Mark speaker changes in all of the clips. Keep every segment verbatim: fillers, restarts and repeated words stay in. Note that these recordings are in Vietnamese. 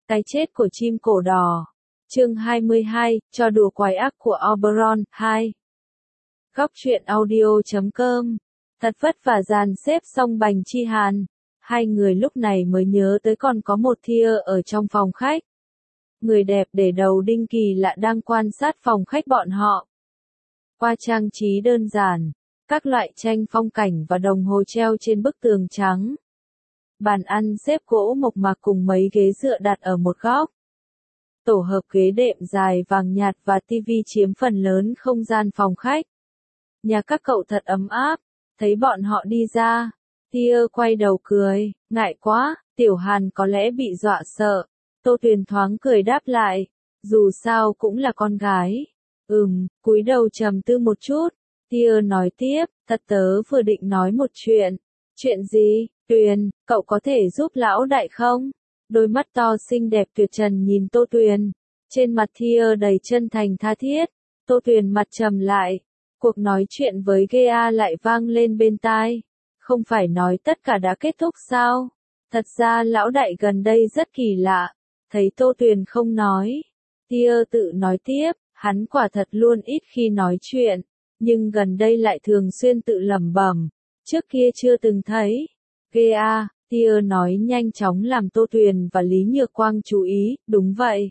Speaker 1: Cái chết của chim cổ đỏ. Chương hai mươi hai, trò đùa quái ác của Oberon, hai. Góc truyện audio chấm com. Thật vất vả dàn xếp xong Bành Chi Hàn. Hai người lúc này mới nhớ tới còn có một thia ở trong phòng khách. Người đẹp để đầu đinh kỳ lạ đang quan sát phòng khách bọn họ. Qua trang trí đơn giản, các loại tranh phong cảnh và đồng hồ treo trên bức tường trắng. Bàn ăn xếp gỗ mộc mạc cùng mấy ghế dựa đặt ở một góc. Tổ hợp ghế đệm dài vàng nhạt và tivi chiếm phần lớn không gian phòng khách. Nhà các cậu thật ấm áp, thấy bọn họ đi ra. Tia quay đầu cười, ngại quá, Tiểu Hàn có lẽ bị dọa sợ. Tô Tuyền thoáng cười đáp lại, dù sao cũng là con gái. Ừm, cúi đầu trầm tư một chút. Tia nói tiếp, thật tớ vừa định nói một chuyện. Chuyện gì? Tuyền, cậu có thể giúp lão đại không? Đôi mắt to xinh đẹp tuyệt trần nhìn Tô Tuyền. Trên mặt Thia đầy chân thành tha thiết. Tô Tuyền mặt trầm lại. Cuộc nói chuyện với Gea lại vang lên bên tai. Không phải nói tất cả đã kết thúc sao? Thật ra lão đại gần đây rất kỳ lạ. Thấy Tô Tuyền không nói. Thia tự nói tiếp, hắn quả thật luôn ít khi nói chuyện. Nhưng gần đây lại thường xuyên tự lẩm bẩm. Trước kia chưa từng thấy. Gea, Tia nói nhanh chóng làm Tô Tuyền và Lý Nhược Quang chú ý, đúng vậy.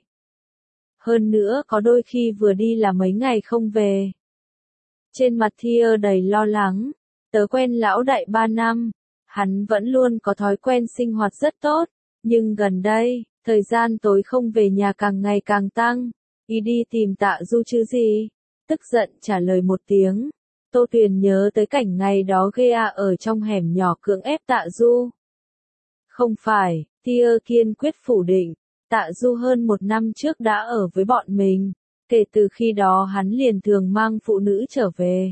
Speaker 1: Hơn nữa có đôi khi vừa đi là mấy ngày không về. Trên mặt Tia đầy lo lắng, tớ quen lão đại ba năm, hắn vẫn luôn có thói quen sinh hoạt rất tốt, nhưng gần đây, thời gian tối không về nhà càng ngày càng tăng, ý đi tìm Tạ Du chứ gì, tức giận trả lời một tiếng. Tô Tuyền nhớ tới cảnh ngày đó Gea ở trong hẻm nhỏ cưỡng ép Tạ Du. Không phải, Tia kiên quyết phủ định, Tạ Du hơn một năm trước đã ở với bọn mình, kể từ khi đó hắn liền thường mang phụ nữ trở về.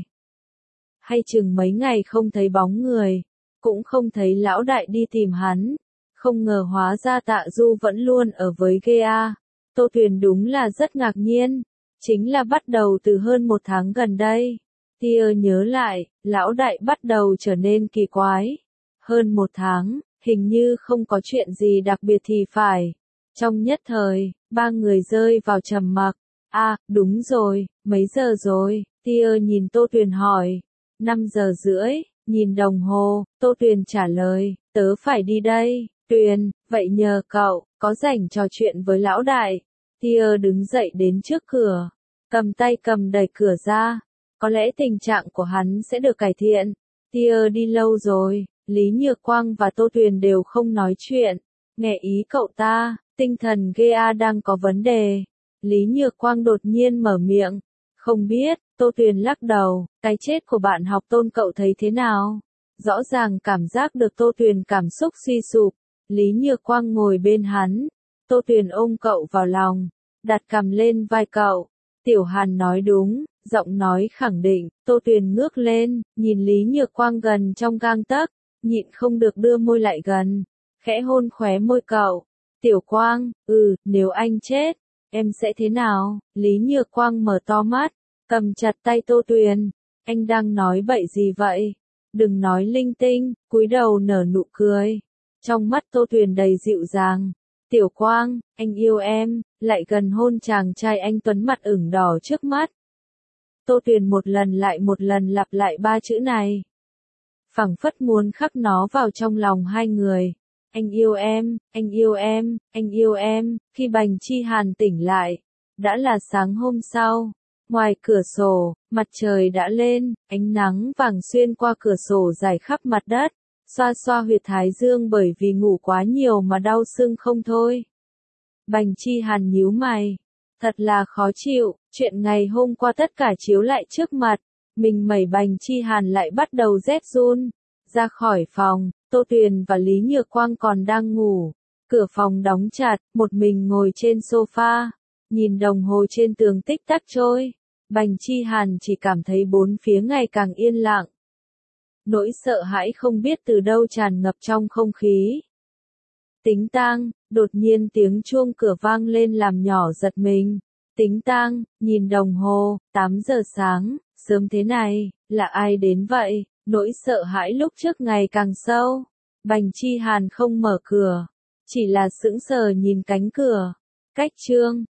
Speaker 1: Hay chừng mấy ngày không thấy bóng người, cũng không thấy lão đại đi tìm hắn, không ngờ hóa ra Tạ Du vẫn luôn ở với Gea. Tô Tuyền đúng là rất ngạc nhiên, chính là bắt đầu từ hơn một tháng gần đây. Tia nhớ lại, lão đại bắt đầu trở nên kỳ quái. Hơn một tháng, hình như không có chuyện gì đặc biệt thì phải. Trong nhất thời, ba người rơi vào trầm mặc. À, đúng rồi, mấy giờ rồi? Tia nhìn Tô Tuyền hỏi. Năm giờ rưỡi, nhìn đồng hồ, Tô Tuyền trả lời, tớ phải đi đây. Tuyền, vậy nhờ cậu, có rảnh trò chuyện với lão đại. Tia đứng dậy đến trước cửa, cầm tay cầm đẩy cửa ra. Có lẽ tình trạng của hắn sẽ được cải thiện. Tia đi lâu rồi, Lý Nhược Quang và Tô Tuyền đều không nói chuyện. Nghe ý cậu ta, tinh thần Gea đang có vấn đề. Lý Nhược Quang đột nhiên mở miệng. Không biết, Tô Tuyền lắc đầu, cái chết của bạn học Tôn cậu thấy thế nào? Rõ ràng cảm giác được Tô Tuyền cảm xúc suy sụp. Lý Nhược Quang ngồi bên hắn. Tô Tuyền ôm cậu vào lòng, đặt cằm lên vai cậu. Tiểu Hàn nói đúng. Giọng nói khẳng định, Tô Tuyền ngước lên, nhìn Lý Nhược Quang gần trong gang tấc, nhịn không được đưa môi lại gần, khẽ hôn khóe môi cậu. Tiểu Quang, ừ, nếu anh chết, em sẽ thế nào? Lý Nhược Quang mở to mắt, cầm chặt tay Tô Tuyền. Anh đang nói bậy gì vậy? Đừng nói linh tinh, cúi đầu nở nụ cười. Trong mắt Tô Tuyền đầy dịu dàng. Tiểu Quang, anh yêu em, lại gần hôn chàng trai anh tuấn mặt ửng đỏ trước mắt. Tô Tuyền một lần lại một lần lặp lại ba chữ này. Phảng phất muốn khắc nó vào trong lòng hai người. Anh yêu em, anh yêu em, anh yêu em. Khi Bành Chi Hàn tỉnh lại, đã là sáng hôm sau. Ngoài cửa sổ, mặt trời đã lên, ánh nắng vàng xuyên qua cửa sổ rải khắp mặt đất, xoa xoa huyệt thái dương bởi vì ngủ quá nhiều mà đau sưng không thôi. Bành Chi Hàn nhíu mày. Thật là khó chịu, chuyện ngày hôm qua tất cả chiếu lại trước mặt, mình mẩy Bành Chi Hàn lại bắt đầu rét run. Ra khỏi phòng, Tô Tuyền và Lý Nhược Quang còn đang ngủ, cửa phòng đóng chặt, một mình ngồi trên sofa, nhìn đồng hồ trên tường tích tắc trôi. Bành Chi Hàn chỉ cảm thấy bốn phía ngày càng yên lặng. Nỗi sợ hãi không biết từ đâu tràn ngập trong không khí. Tính tang, đột nhiên tiếng chuông cửa vang lên làm nhỏ giật mình. Tính tang, nhìn đồng hồ, tám giờ sáng, sớm thế này, là ai đến vậy? Nỗi sợ hãi lúc trước ngày càng sâu. Bành Chi Hàn không mở cửa. Chỉ là sững sờ nhìn cánh cửa. Cách chương